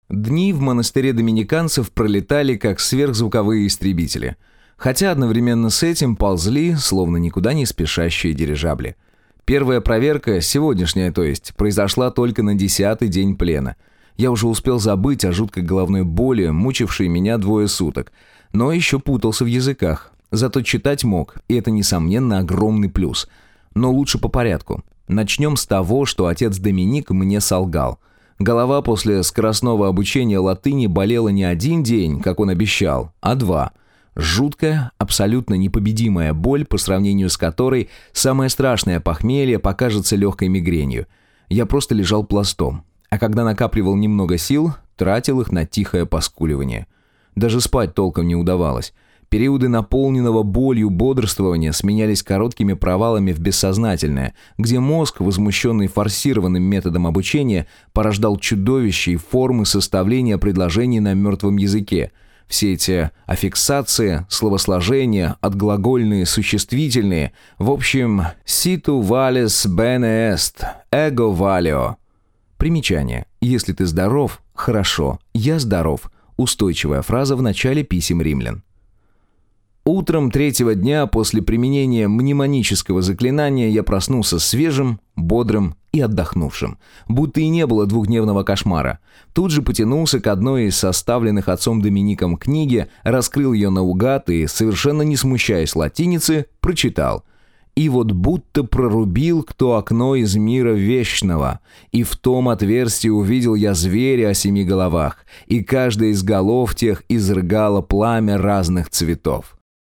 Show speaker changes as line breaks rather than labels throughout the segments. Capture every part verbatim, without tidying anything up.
Дни в монастыре доминиканцев пролетали как сверхзвуковые истребители, хотя одновременно с этим ползли, словно никуда не спешащие дирижабли. Первая проверка, сегодняшняя то есть, произошла только на десятый день плена. Я уже успел забыть о жуткой головной боли, мучившей меня двое суток, но еще путался в языках. Зато читать мог, и это, несомненно, огромный плюс. Но лучше по порядку. Начнем с того, что отец Доминик мне солгал. Голова после скоростного обучения латыни болела не один день, как он обещал, а два. Жуткая, абсолютно непобедимая боль, по сравнению с которой самое страшное похмелье покажется легкой мигренью. Я просто лежал пластом, а когда накапливал немного сил, тратил их на тихое поскуливание. Даже спать толком не удавалось. Периоды наполненного болью бодрствования сменялись короткими провалами в бессознательное, где мозг, возмущенный форсированным методом обучения, порождал чудовищные формы составления предложений на мертвом языке. Все эти аффиксации, словосложения, отглагольные, существительные, в общем, «situ vales bene est, ego valeo». Примечание. Если ты здоров, хорошо, я здоров. Устойчивая фраза в начале писем римлян. Утром третьего дня после применения мнемонического заклинания я проснулся свежим, бодрым и отдохнувшим, будто и не было двухдневного кошмара. Тут же потянулся к одной из составленных отцом Домиником книги, раскрыл ее наугад и, совершенно не смущаясь латиницы, прочитал. «И вот будто прорубил кто окно из мира вечного, и в том отверстии увидел я зверя о семи головах, и каждая из голов тех изрыгала пламя разных цветов».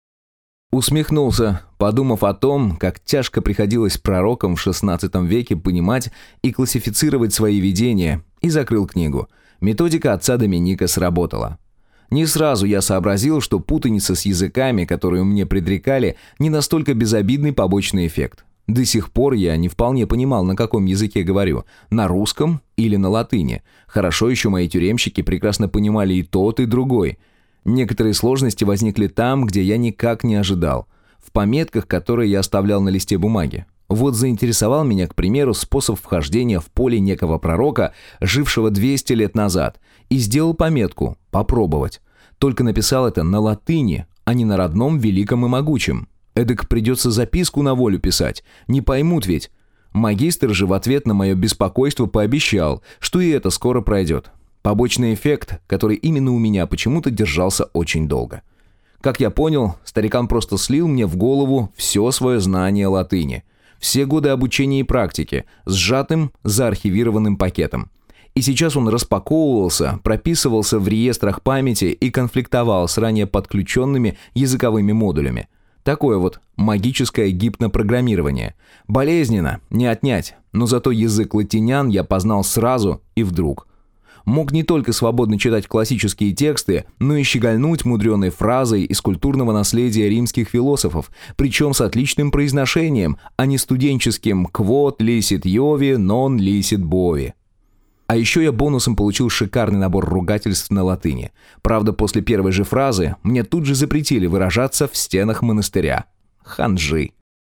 Усмехнулся, подумав о том, как тяжко приходилось пророкам в шестнадцатом веке понимать и классифицировать свои видения, и закрыл книгу. Методика отца Доминика сработала. Не сразу я сообразил, что путаница с языками, которую мне предрекали, не настолько безобидный побочный эффект. До сих пор я не вполне понимал, на каком языке говорю, на русском или на латыни. Хорошо еще мои тюремщики прекрасно понимали и тот, и другой. Некоторые сложности возникли там, где я никак не ожидал. В пометках, которые я оставлял на листе бумаги. Вот заинтересовал меня, к примеру, способ вхождения в поле некого пророка, жившего двести лет назад, и сделал пометку «попробовать». Только написал это на латыни, а не на родном великом и могучем. Эдак придется записку на волю писать, не поймут ведь. Магистр же в ответ на мое беспокойство пообещал, что и это скоро пройдет. Побочный эффект, который именно у меня почему-то держался очень долго. Как я понял, старикан просто слил мне в голову все свое знание латыни. Все годы обучения и практики, сжатым, заархивированным пакетом. И сейчас он распаковывался, прописывался в реестрах памяти и конфликтовал с ранее подключенными языковыми модулями. Такое вот магическое гипнопрограммирование. Болезненно, не отнять, но зато язык латинян я познал сразу и вдруг. Мог не только свободно читать классические тексты, но и щегольнуть мудреной фразой из культурного наследия римских философов, причем с отличным произношением, а не студенческим «quod licet Iovi, non licet bovi». А еще я бонусом получил шикарный набор ругательств на латыни. Правда, после первой же фразы мне тут же запретили выражаться в стенах монастыря. Ханжи.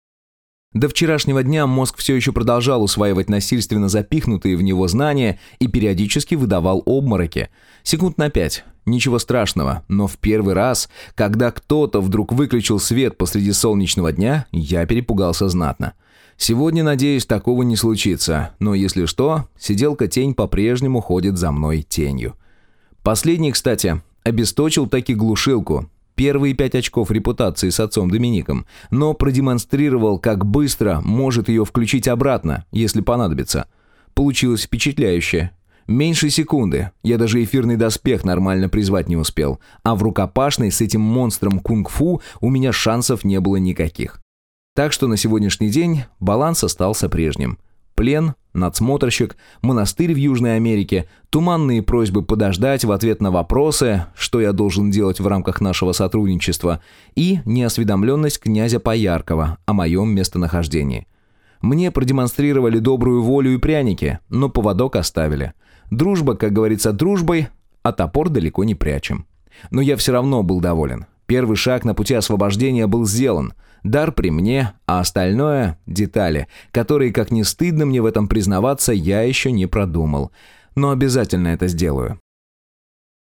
До вчерашнего дня мозг все еще продолжал усваивать насильственно запихнутые в него знания и периодически выдавал обмороки. Секунд на пять. Ничего страшного, но в первый раз, когда кто-то вдруг выключил свет посреди солнечного дня, я перепугался знатно. Сегодня, надеюсь, такого не случится, но если что, сиделка-тень по-прежнему ходит за мной тенью. Последний, кстати, обесточил таки глушилку. Первые пять очков репутации с отцом Домиником, но продемонстрировал, как быстро может ее включить обратно, если понадобится. Получилось впечатляюще. Меньше секунды, я даже эфирный доспех нормально призвать не успел, а в рукопашной с этим монстром кунг-фу у меня шансов не было никаких. Так что на сегодняшний день баланс остался прежним. Плен, надсмотрщик, монастырь в Южной Америке, туманные просьбы подождать в ответ на вопросы, что я должен делать в рамках нашего сотрудничества, и неосведомленность князя Пояркова о моем местонахождении. Мне продемонстрировали добрую волю и пряники, но поводок оставили. Дружба, как говорится, дружбой, а топор далеко не прячем. Но я все равно был доволен. Первый шаг на пути освобождения был сделан. Дар при мне, а остальное – детали, которые, как ни стыдно мне в этом признаваться, я еще не продумал. Но обязательно это сделаю.